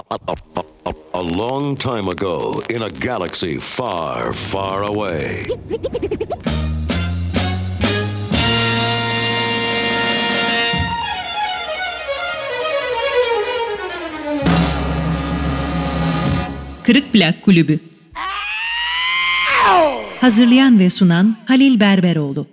A long time ago, in a galaxy far, far away. Kırık Plak Kulübü. Hazırlayan ve sunan Halil Berberoğlu.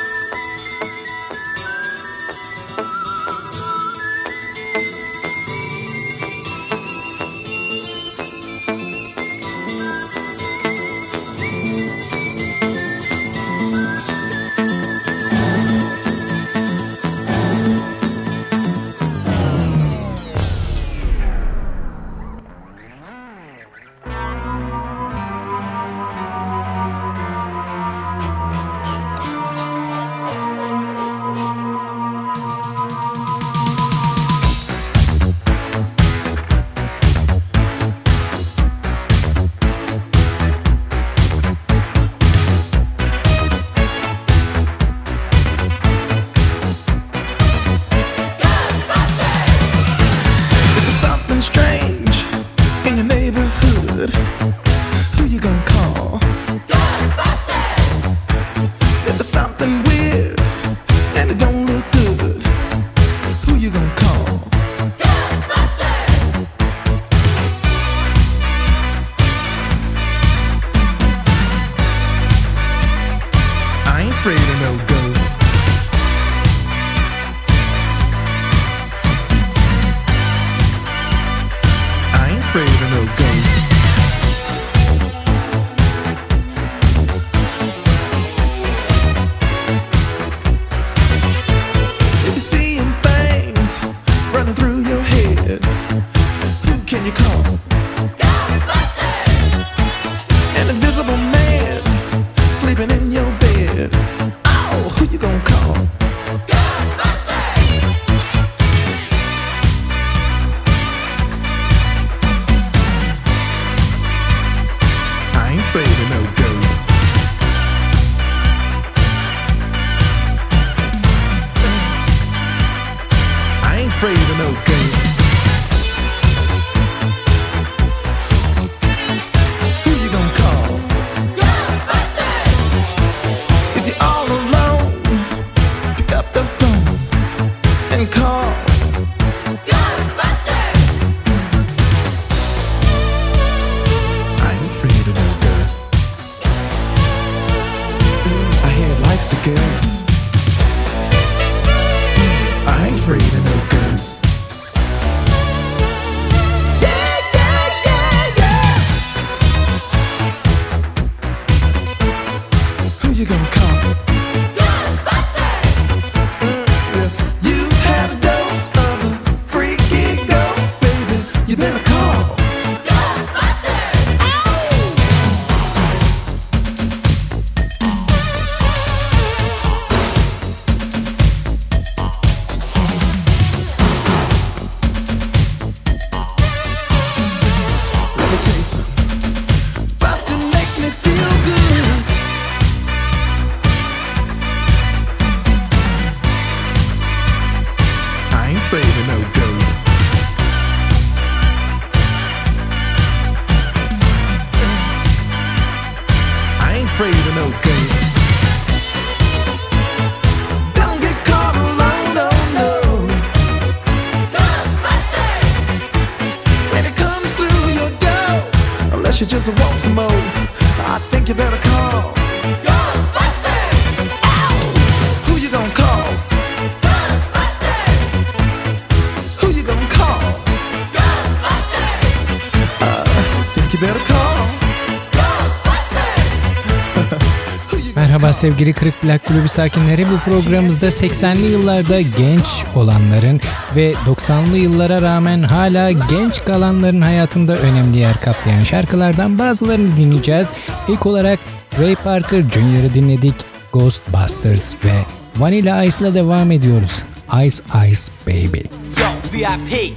Merhaba sevgili Kırık Plak Kulübü sakinleri, bu programımızda 80'li yıllarda genç olanların ve 90'lı yıllara rağmen hala genç kalanların hayatında önemli yer kaplayan şarkılardan bazılarını dinleyeceğiz. İlk olarak Ray Parker Jr.'ı dinledik, Ghostbusters, ve Vanilla Ice'la devam ediyoruz. Ice Ice Baby. Yo, VIP.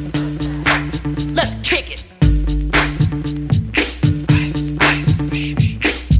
Let's kick it. Ice Ice Baby.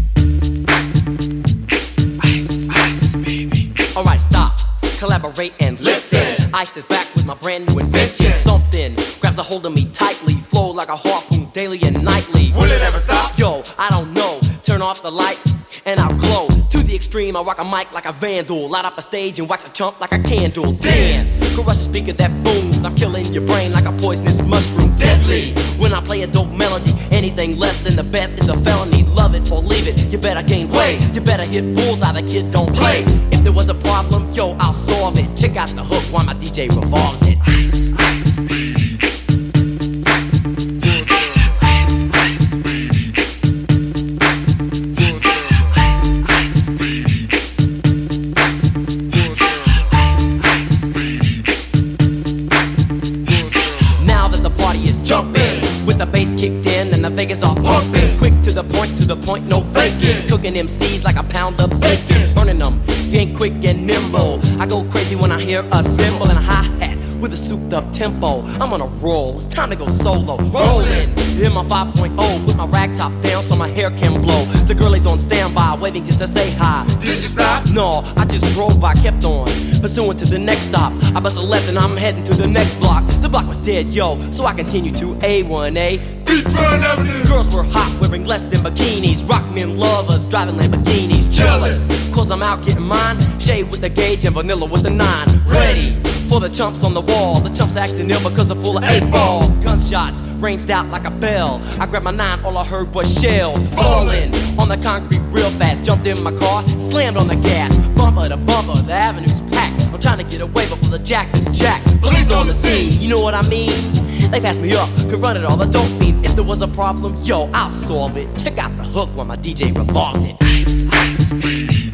Ice Ice Baby. Alright, stop. Collaborate and listen. Ice is back with my brand new invention. Something grabs a hold holding me tightly. Flow like a harpoon daily and nightly. Will it ever stop? Yo, I don't know. Turn off the lights and I'll glow. To the extreme, I rock a mic like a vandal. Light up a stage and wax a chump like a candle. Dance, crush a speaker that booms. I'm killing your brain like a poisonous mushroom. Deadly, when I play a dope melody. Anything less than the best is a felony. Love it or leave it, you better gain weight. You better hit bullseye, the kid don't play. If there was a problem, yo, I'll solve it. Check out the hook while my DJ revolves it. Ice, ice, baby. The bass kicked in and the Vegas all pumping. Quick to the point, no faking. Cooking MCs like a pound of bacon. Burning them, if you ain't quick and nimble. I go crazy when I hear a cymbal and a hi-hat with a souped up tempo. I'm on a roll, it's time to go solo. Rolling, in my 5.0 with my rag top down so my hair can blow. The girl is on standby, waiting just to say hi. Did you stop? No, I just drove by, kept on pursuing to the next stop. I bust a left and I'm heading to the next block. The block was dead, yo, so I continued to A1A. Beachfront Avenue. Girls were hot, wearing less than bikinis. Rock men lovers, driving Lamborghinis. Jealous, cause I'm out getting mine. Shade with the gauge and vanilla with the 9. Ready for the chumps on the wall. The chumps acting ill because they're full of 8-ball. Gunshots ranged out like a bell. I grabbed my 9, all I heard was shells falling on the concrete real fast. Jumped in my car, slammed on the gas. Bumper to bumper, the avenue's packed. I'm trying to get away before the jack is jacked. Police on the scene, you know what I mean? They passed me up, could run it all the dope fiends. If there was a problem, yo, I'll solve it. Check out the hook while my DJ revolves it. Ice, ice, baby.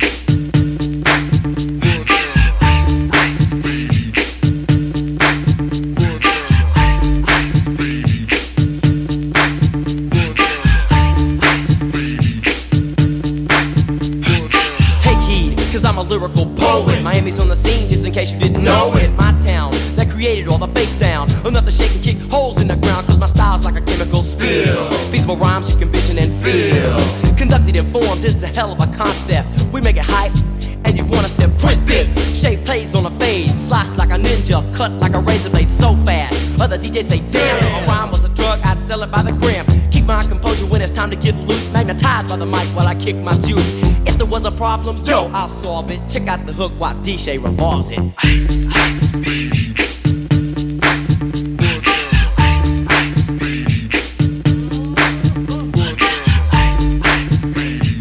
I'm a lyrical poet. Miami's on the scene, just in case you didn't know it. My town that created all the bass sound. Enough to shake and kick holes in the ground, cause my style's like a chemical spill. Feasible rhymes you can vision and feel. Conducted in form, this is a hell of a concept. We make it hype, and you want us to print this. Shape plays on a fade, slice like a ninja, cut like a razor blade so fast. Other DJs say, damn, if a rhyme was a drug, I'd sell it by the gram. Keep my composure when it's time to get loose. Magnetized by the mic while I kick my juice. If there was a problem, yo, I'll solve it. Check out the hook while DJ revolves it. Ice, ice, baby. Ice, ice, baby. Ice, ice, baby.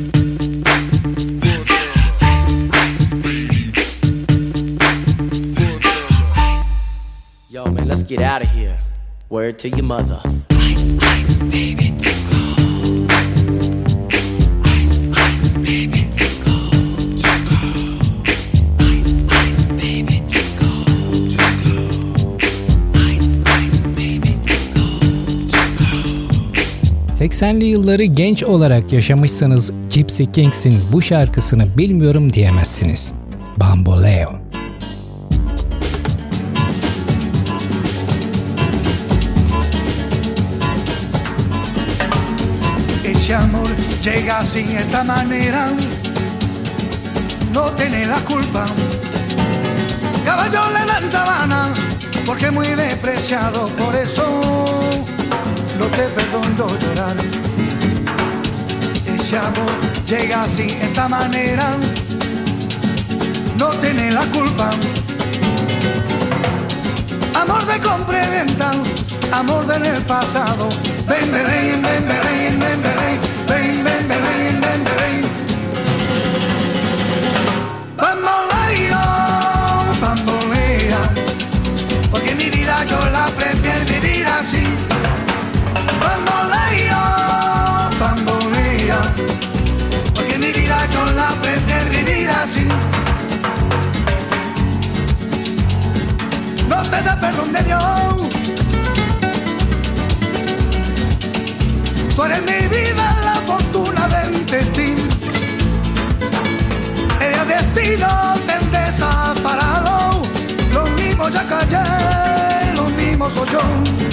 Ice, ice, baby. Yo, man, let's get out of here. Word to your mother. Ice, ice, baby, tickle. Ice, ice, baby, tickle. Ice, ice, baby, tickle. Ice, ice, baby, tickle. 80'li yılları genç olarak yaşamışsanız Gypsy Kings'in bu şarkısını bilmiyorum diyemezsiniz. Bamboleo. Ese amor llega sin esta manera, no tiene la culpa. Caballo le dan sabana, porque muy despreciado, por eso no te perdono llorar. Ese amor llega sin esta manera, no tiene la culpa. Amor de compra y venta, amor del pasado. Ven, ven, ven, ven, ven, ven, ven, ven, ven, ven, ven, ven. Bamboleo, bambolea, porque mi vida yo la prefiero vivir así. Bamboleo, bambolea, porque mi vida yo la prefiero vivir así. No te da perdón de Dios. Tú eres mi vida, la fortuna del destino. El destino te desaparado. Lo mismo ya callé, lo mismo soy yo.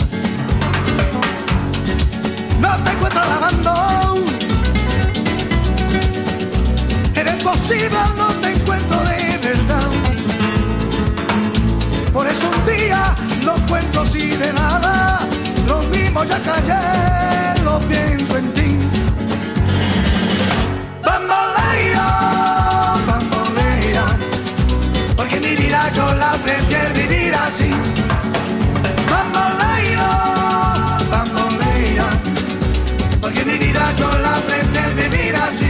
No te encuentro lavando. Eres posible, no te encuentro de verdad. Por eso un día no cuento así de nada. ya callé, lo pienso en ti. Bamboleo, bamboleo, porque mi vida yo la prefiero vivir así. Bamboleo, bamboleo, porque mi vida yo la prefiero vivir así.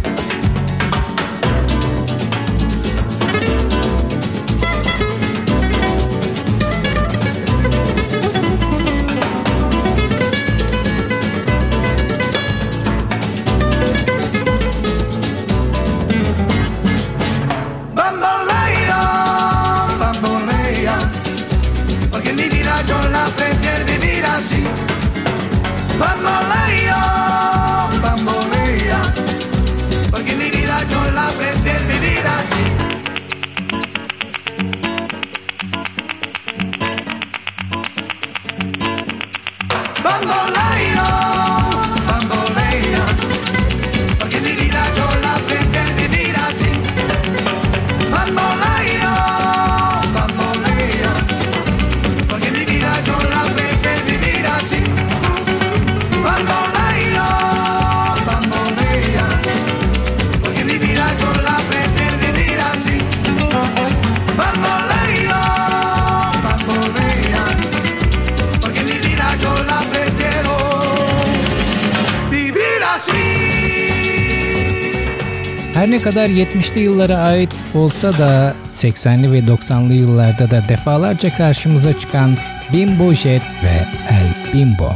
Bamboleo, bambolea, porque mi vida yo la prefiero vivir así. Bamboleo, bambolea, porque mi vida yo la prefiero vivir así. Bamboleo, bambolea, porque mi vida yo la prefiero vivir así. Bamboleo, bambolea, porque mi vida yo la prefiero vivir así. Bamboleo, bambolea, porque mi vida yo la prefiero vivir así. Her ne kadar 70'li yıllara ait olsa da 80'li ve 90'lı yıllarda da defalarca karşımıza çıkan Bimbo Jet ve El Bimbo.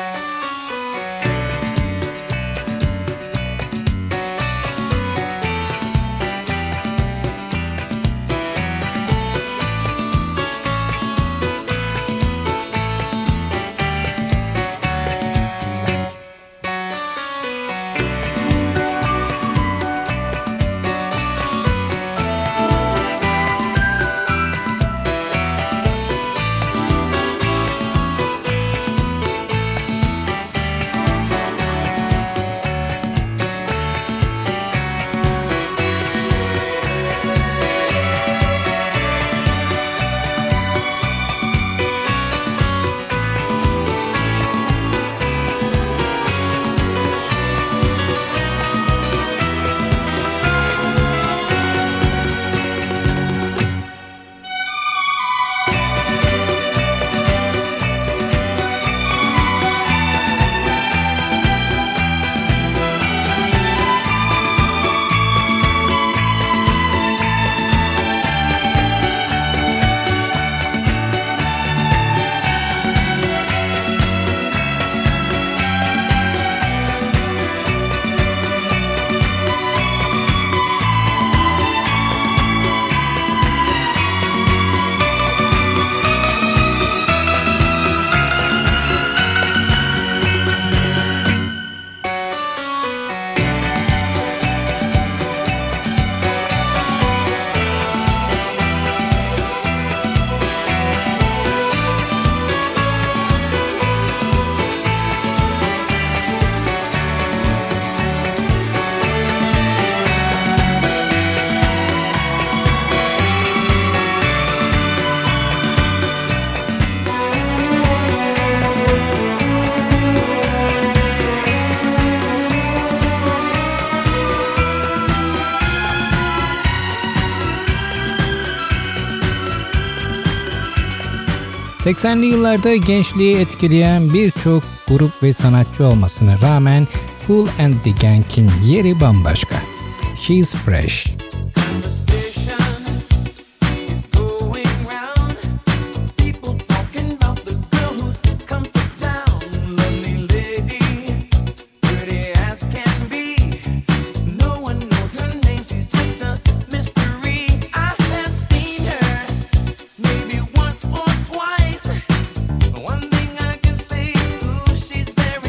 ...80'li yıllarda gençliği etkileyen birçok grup ve sanatçı olmasına rağmen Kool and the Gang'in yeri bambaşka. She's Fresh.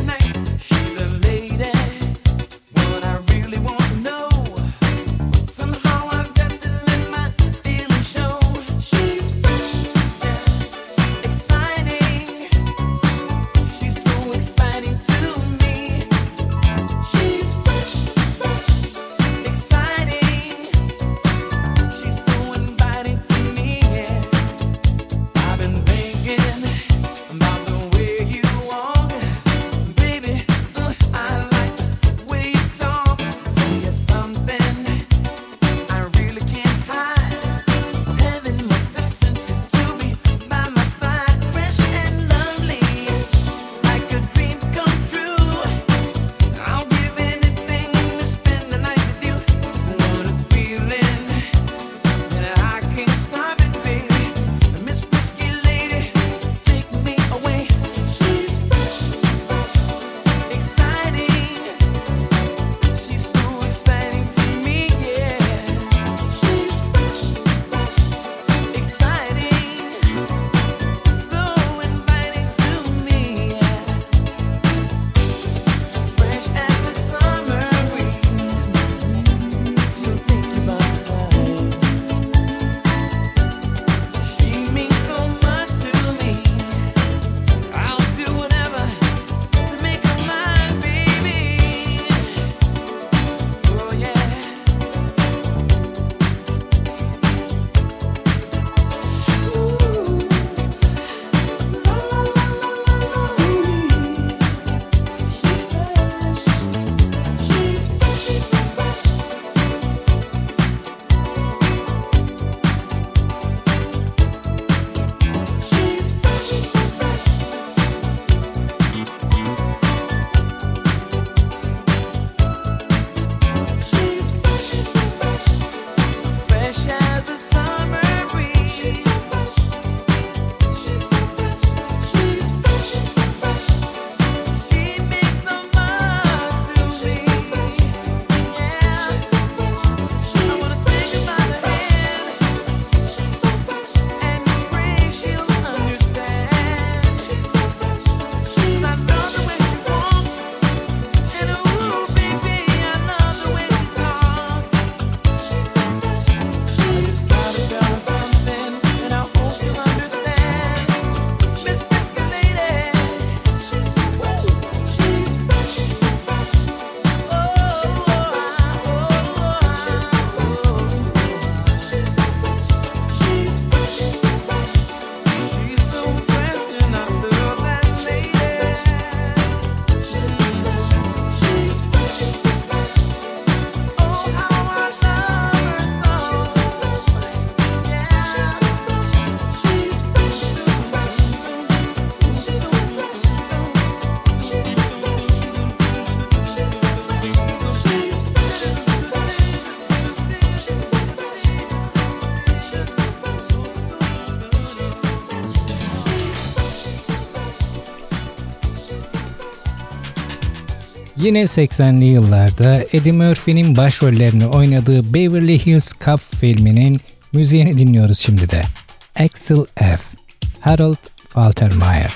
Some Yine 80'li yıllarda Eddie Murphy'nin başrollerini oynadığı Beverly Hills Cop filminin müziğini dinliyoruz şimdi de. Axel F. Harold Faltermeyer.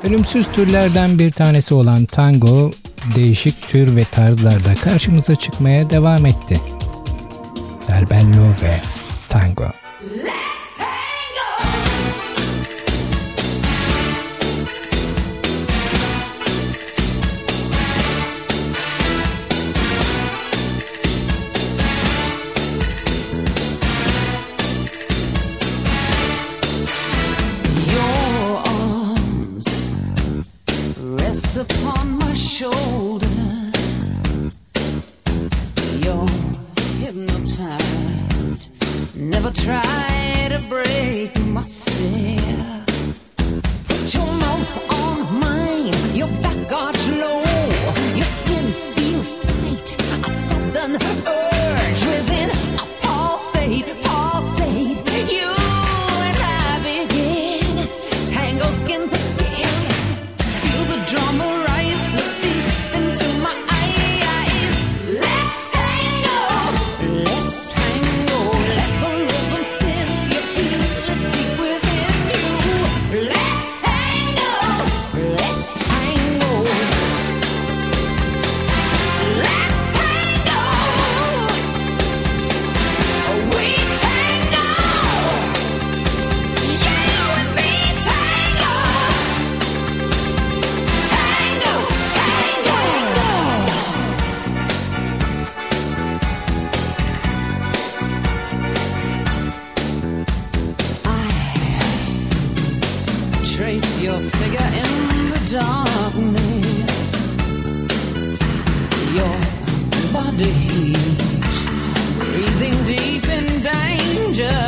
Ölümsüz türlerden bir tanesi olan tango, değişik tür ve tarzlarda karşımıza çıkmaya devam etti. Del Bello ve Tango. Upon my shoulder, you're hypnotized. Never try to break my stare. Put your mouth on mine, your back arch low, your skin feels tight. A sudden urge within, a pulsate. You and I begin, tango skin to skin. Feel the drama rise, look deep into my eyes. Let's tango, let the rhythm spin. You feel it deep within you. Let's tango, let's tango. Let's tango, we tango. You and me tango. Tango, tango. I trace your figure in the darkness. Your body heat, breathing deep in danger.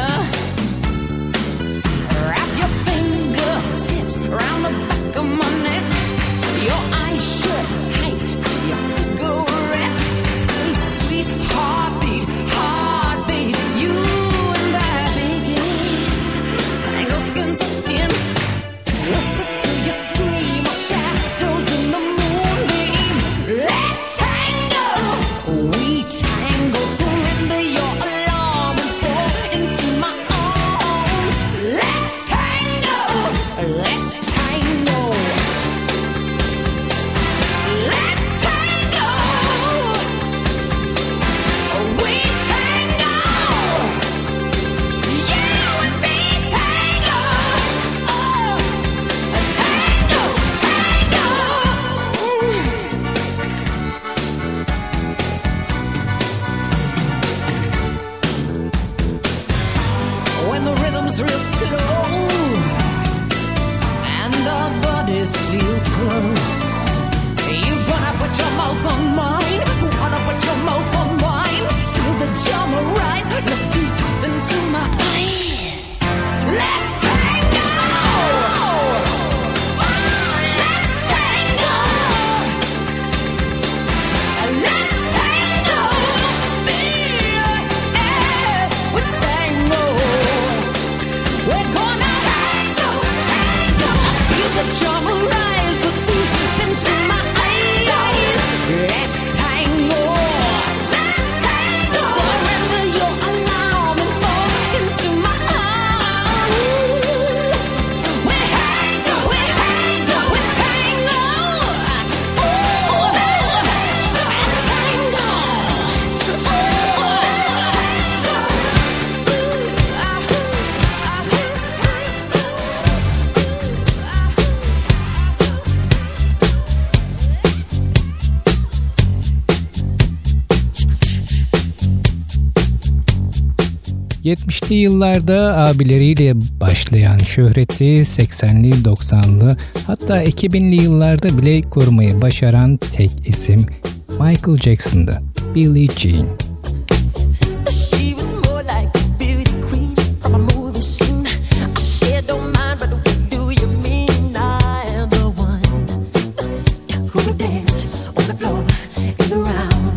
Wrap your fingertips around the back of my neck. Your eyes shut tight, your cigarette tastes sweet. Heartbeat, you and I begin. Tango skin to skin, whisper till you scream. Our shadows in the moonbeam. Let's tango, we tango. Surrender your alarm and fall into my arms. Let's tango, let's tango. Let's tango, we tango. You and me tango. Oh, tango, tango. When the rhythm's real slow and our bodies feel close, you wanna put your mouth on mine, wanna put your mouth on mine. Feel the drama rise, look deep into my eyes. Let's tango, let's tango, let's tango, we tango. We're gonna tango, tango. I feel the drama rise, look deep into my eyes. Let's tango, let's tango. Surrender your alarm and fall into my arms. We're tango, we're tango, we're tango. Oh, and tango. ...70'li yıllarda abileriyle başlayan şöhreti 80'li 90'lı hatta 2000'li yıllarda bile korumayı başaran tek isim Michael Jackson'dı. Billie Jean. She was more like a beauty queen from a movie scene. I said don't mind, but what do you mean? I am the one who would dance on the floor and around.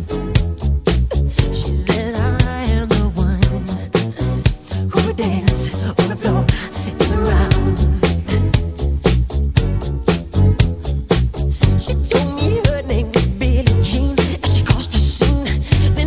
She said I am the one who would dance on the floor and around. She told me her name was Billie Jean, and she caused a scene.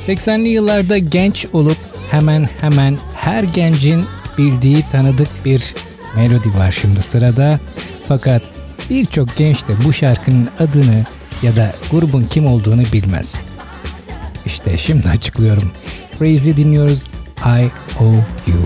80'li yıllarda genç olup hemen her gencin bildiği tanıdık bir melodi var şimdi sırada. Fakat birçok genç de bu şarkının adını ya da grubun kim olduğunu bilmez. İşte şimdi açıklıyorum. Crazy dinliyoruz. I Owe You.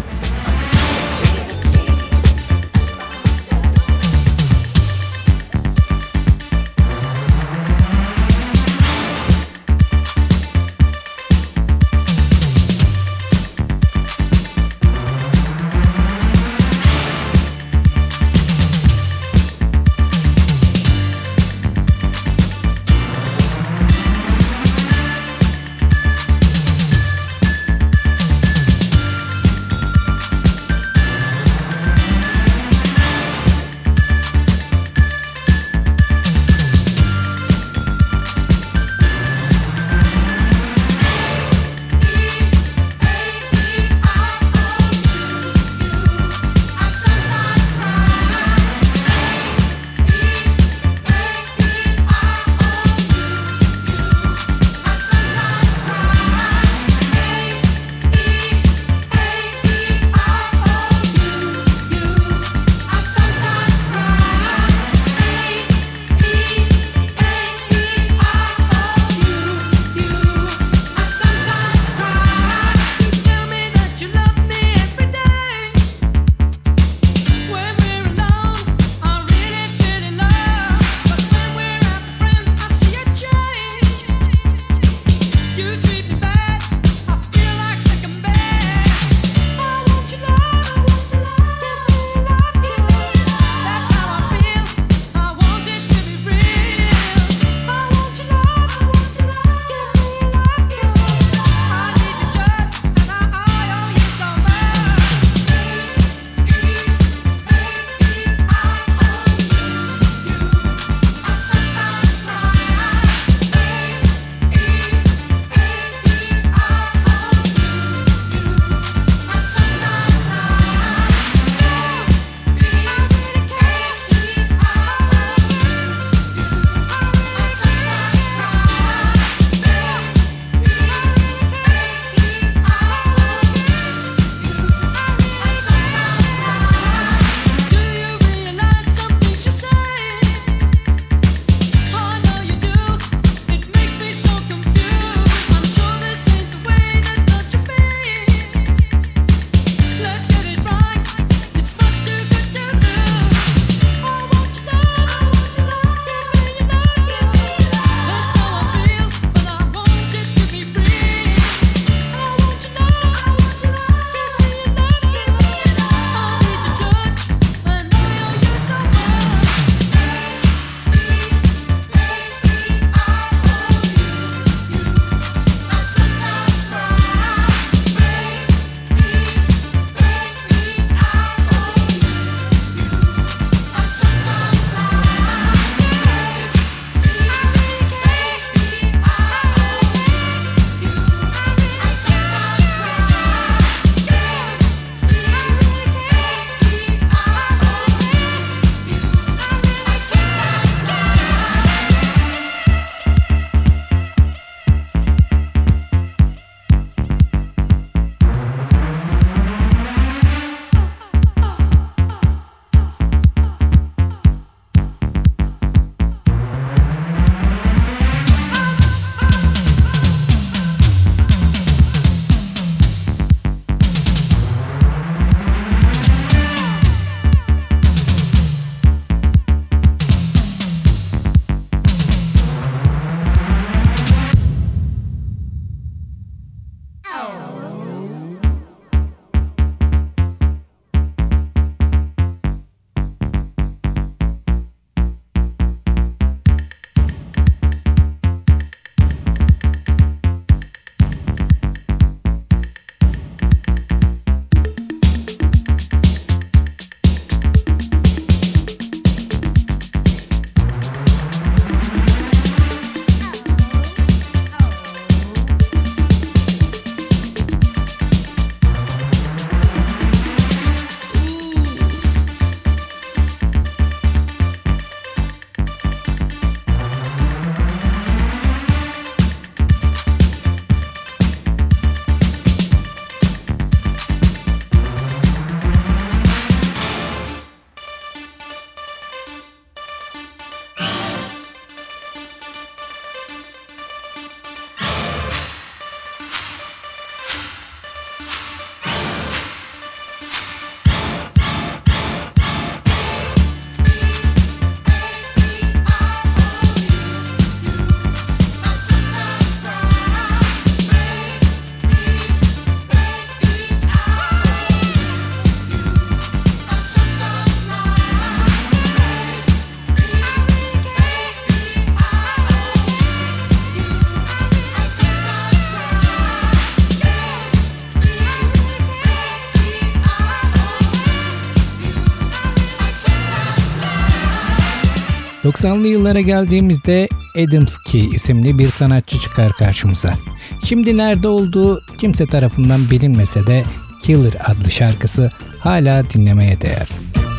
90'lı yıllara geldiğimizde Adams Key isimli bir sanatçı çıkar karşımıza. Şimdi nerede olduğu kimse tarafından bilinmese de Killer adlı şarkısı hala dinlemeye değer.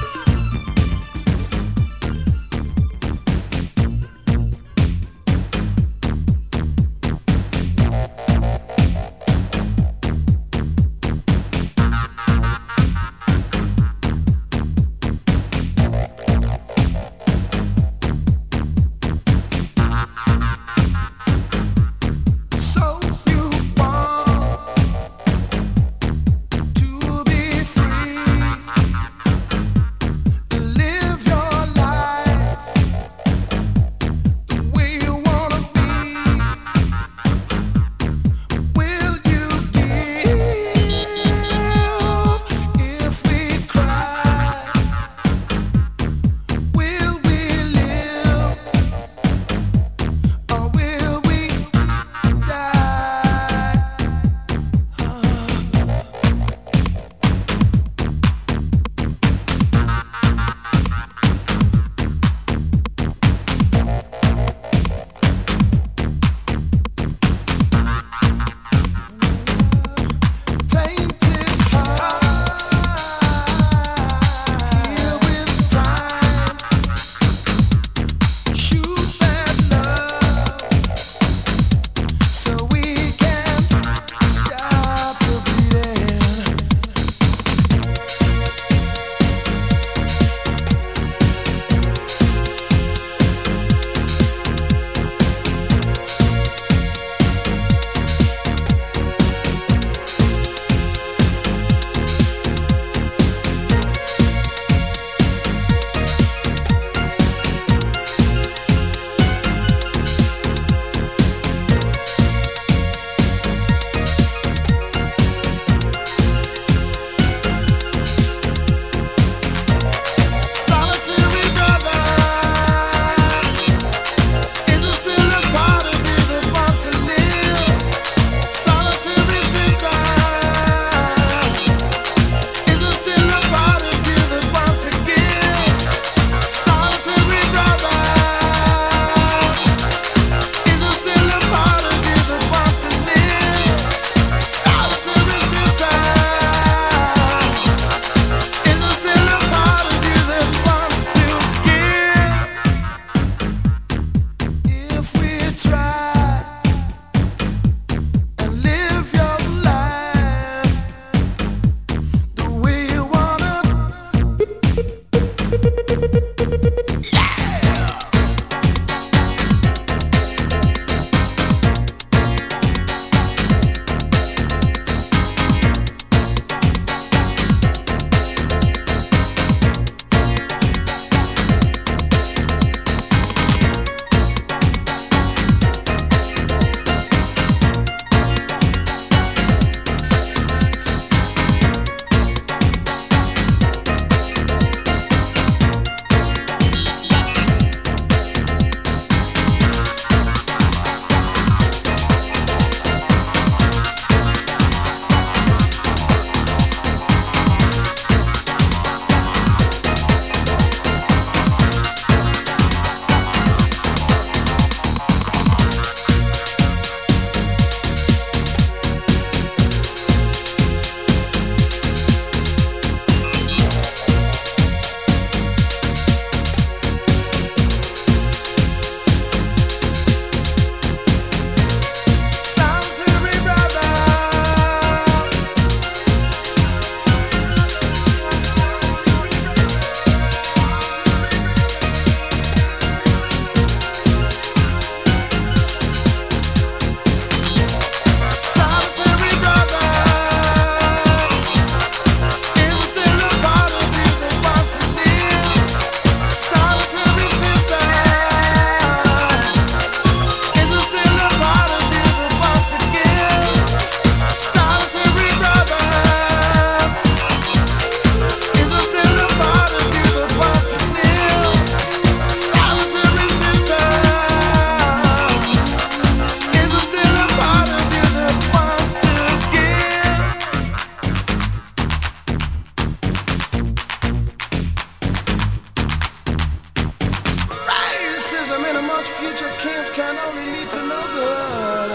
So you want to be free. much future camps can only lead to no good.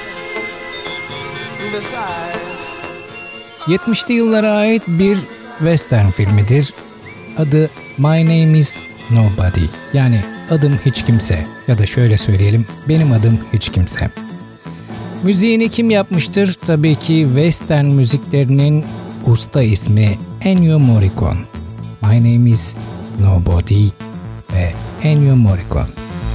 Besides, 70'li yıllara ait bir western filmidir. Adı My Name is Nobody. Yani adım hiç kimse. Ya da şöyle söyleyelim, benim adım hiç kimse. Müziğini kim yapmıştır? Tabii ki western müziklerinin usta ismi Ennio Morricone. My Name is Nobody ve Ennio Morricone.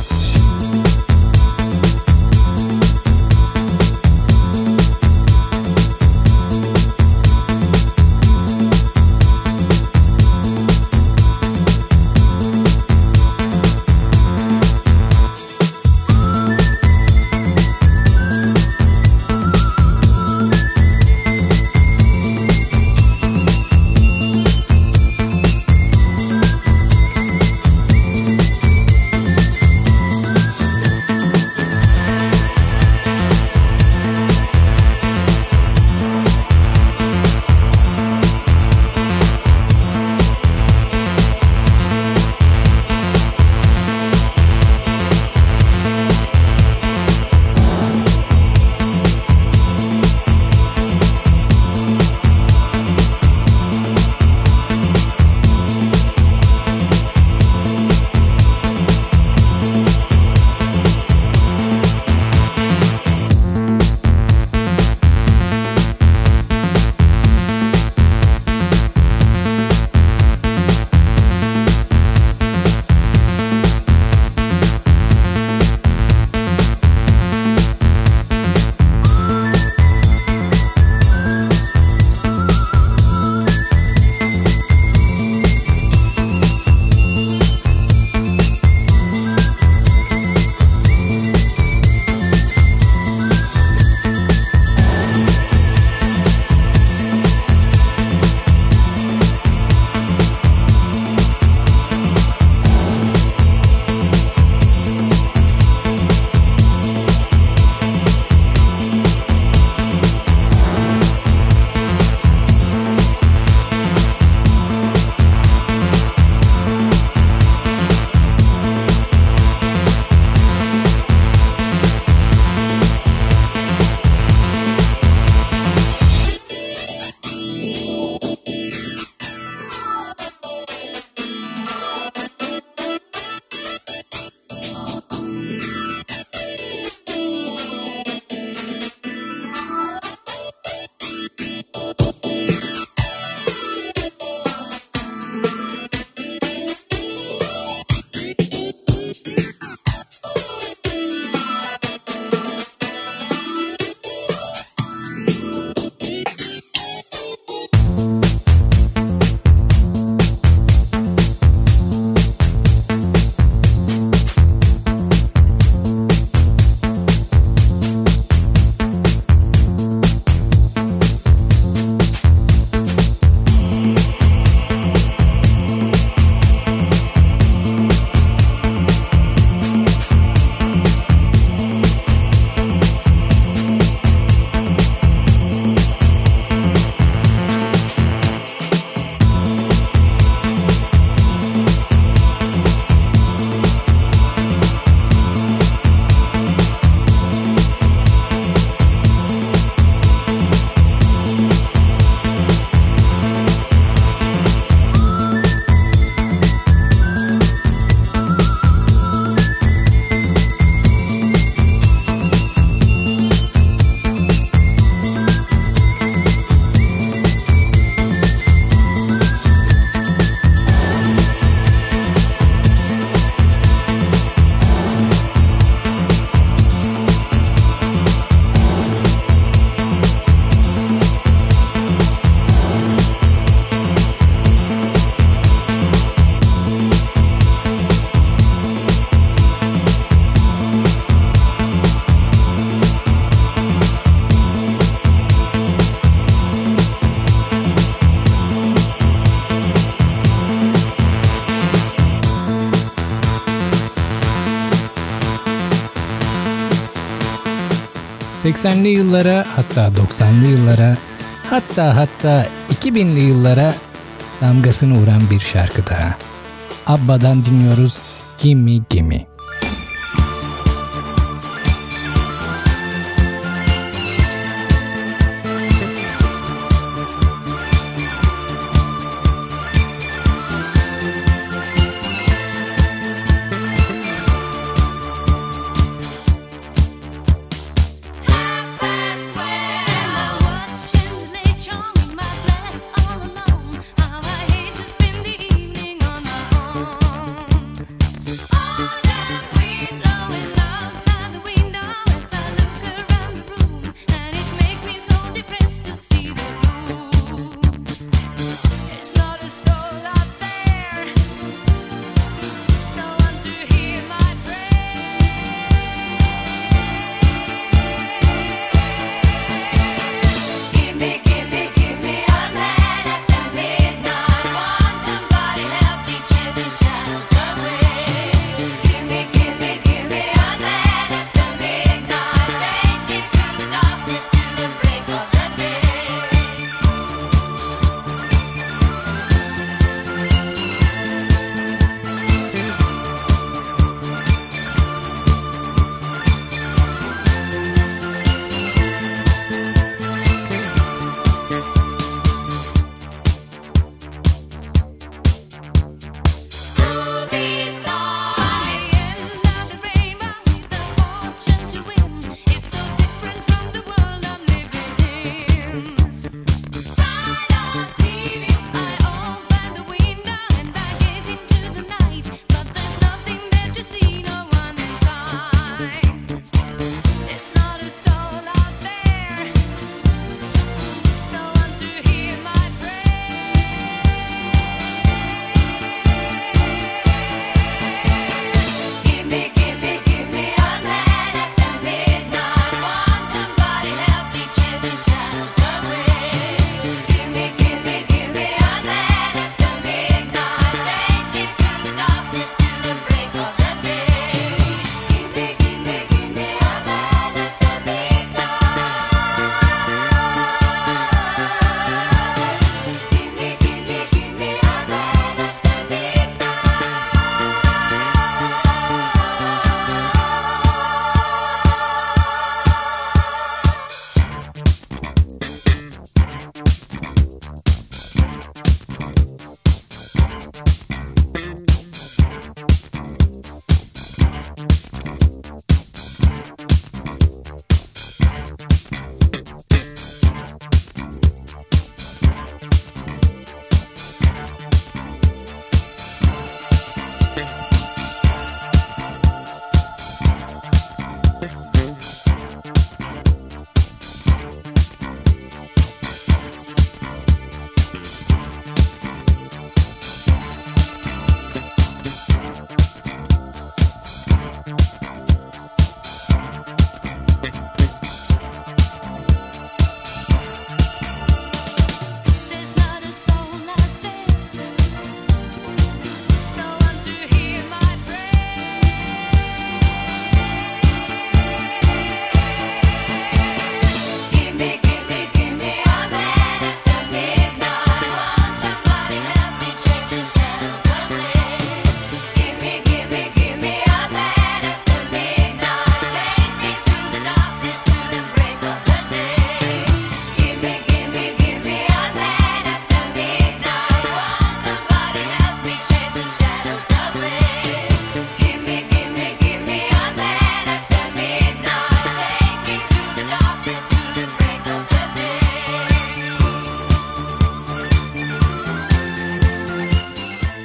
...80'li yıllara, hatta 90'lı yıllara, hatta 2000'li yıllara damgasını vuran bir şarkı daha. Abba'dan dinliyoruz Gimme Gimme.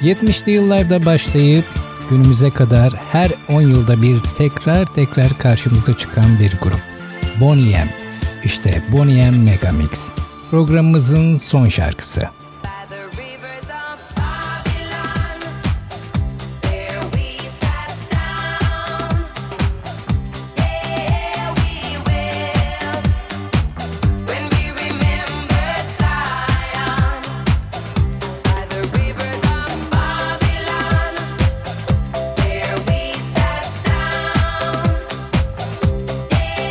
70'li yıllarda başlayıp günümüze kadar her 10 yılda bir tekrar karşımıza çıkan bir grup. Boney M. İşte Boney M Megamix. Programımızın son şarkısı.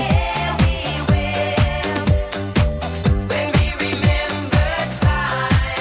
When we remember time.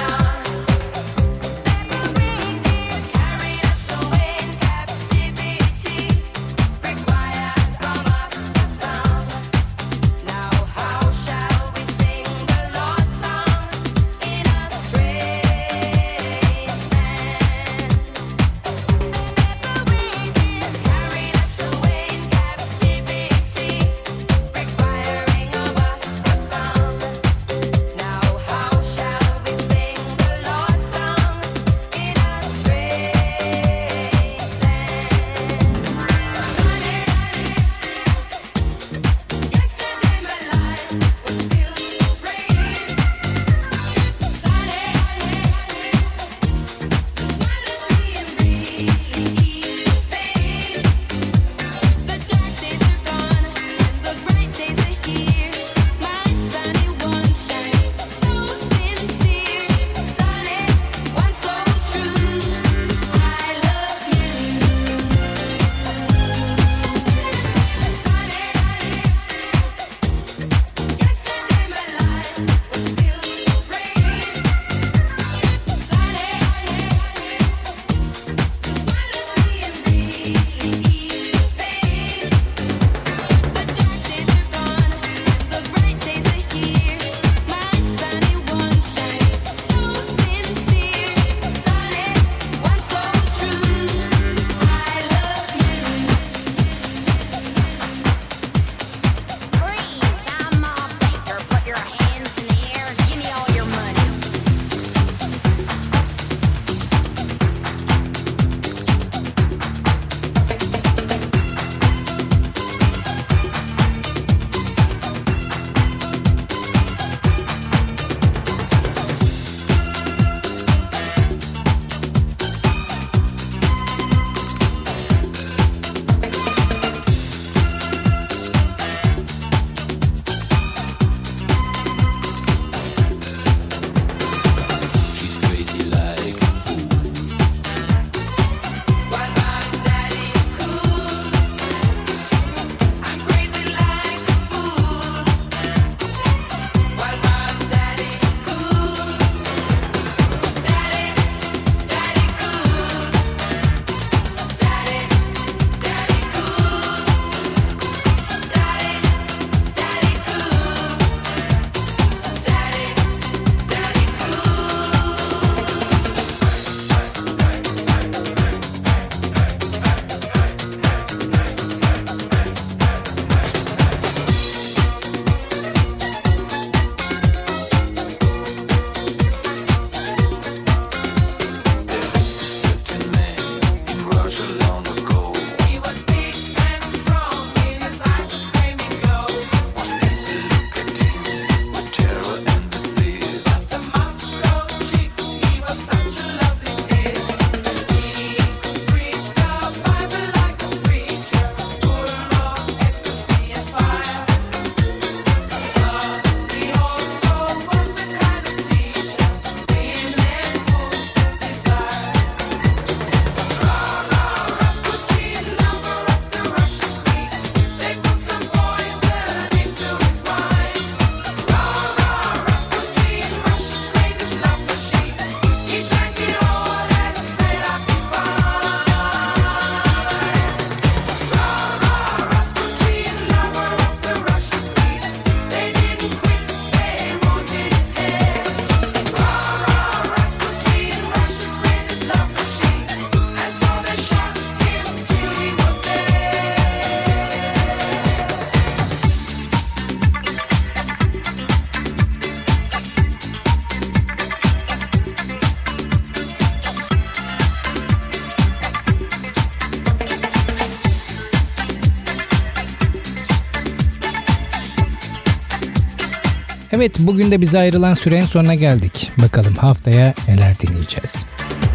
Evet, bugün de bize ayrılan sürenin sonuna geldik. Bakalım haftaya neler dinleyeceğiz.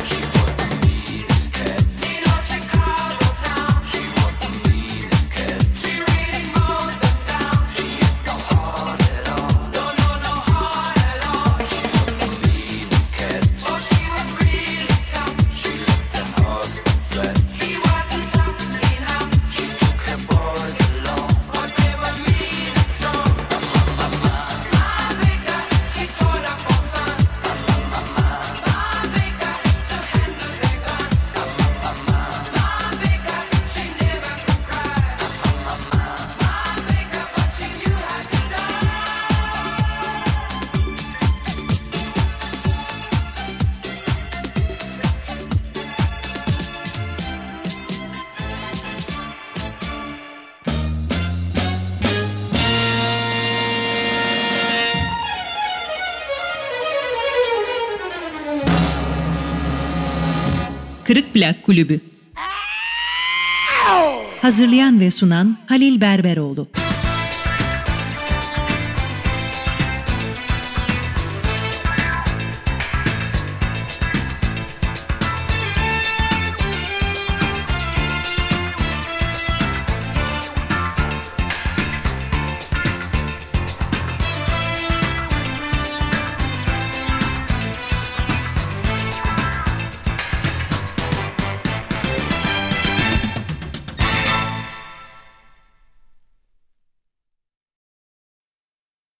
Kırık Plak Kulübü. Hazırlayan ve sunan Halil Berberoğlu.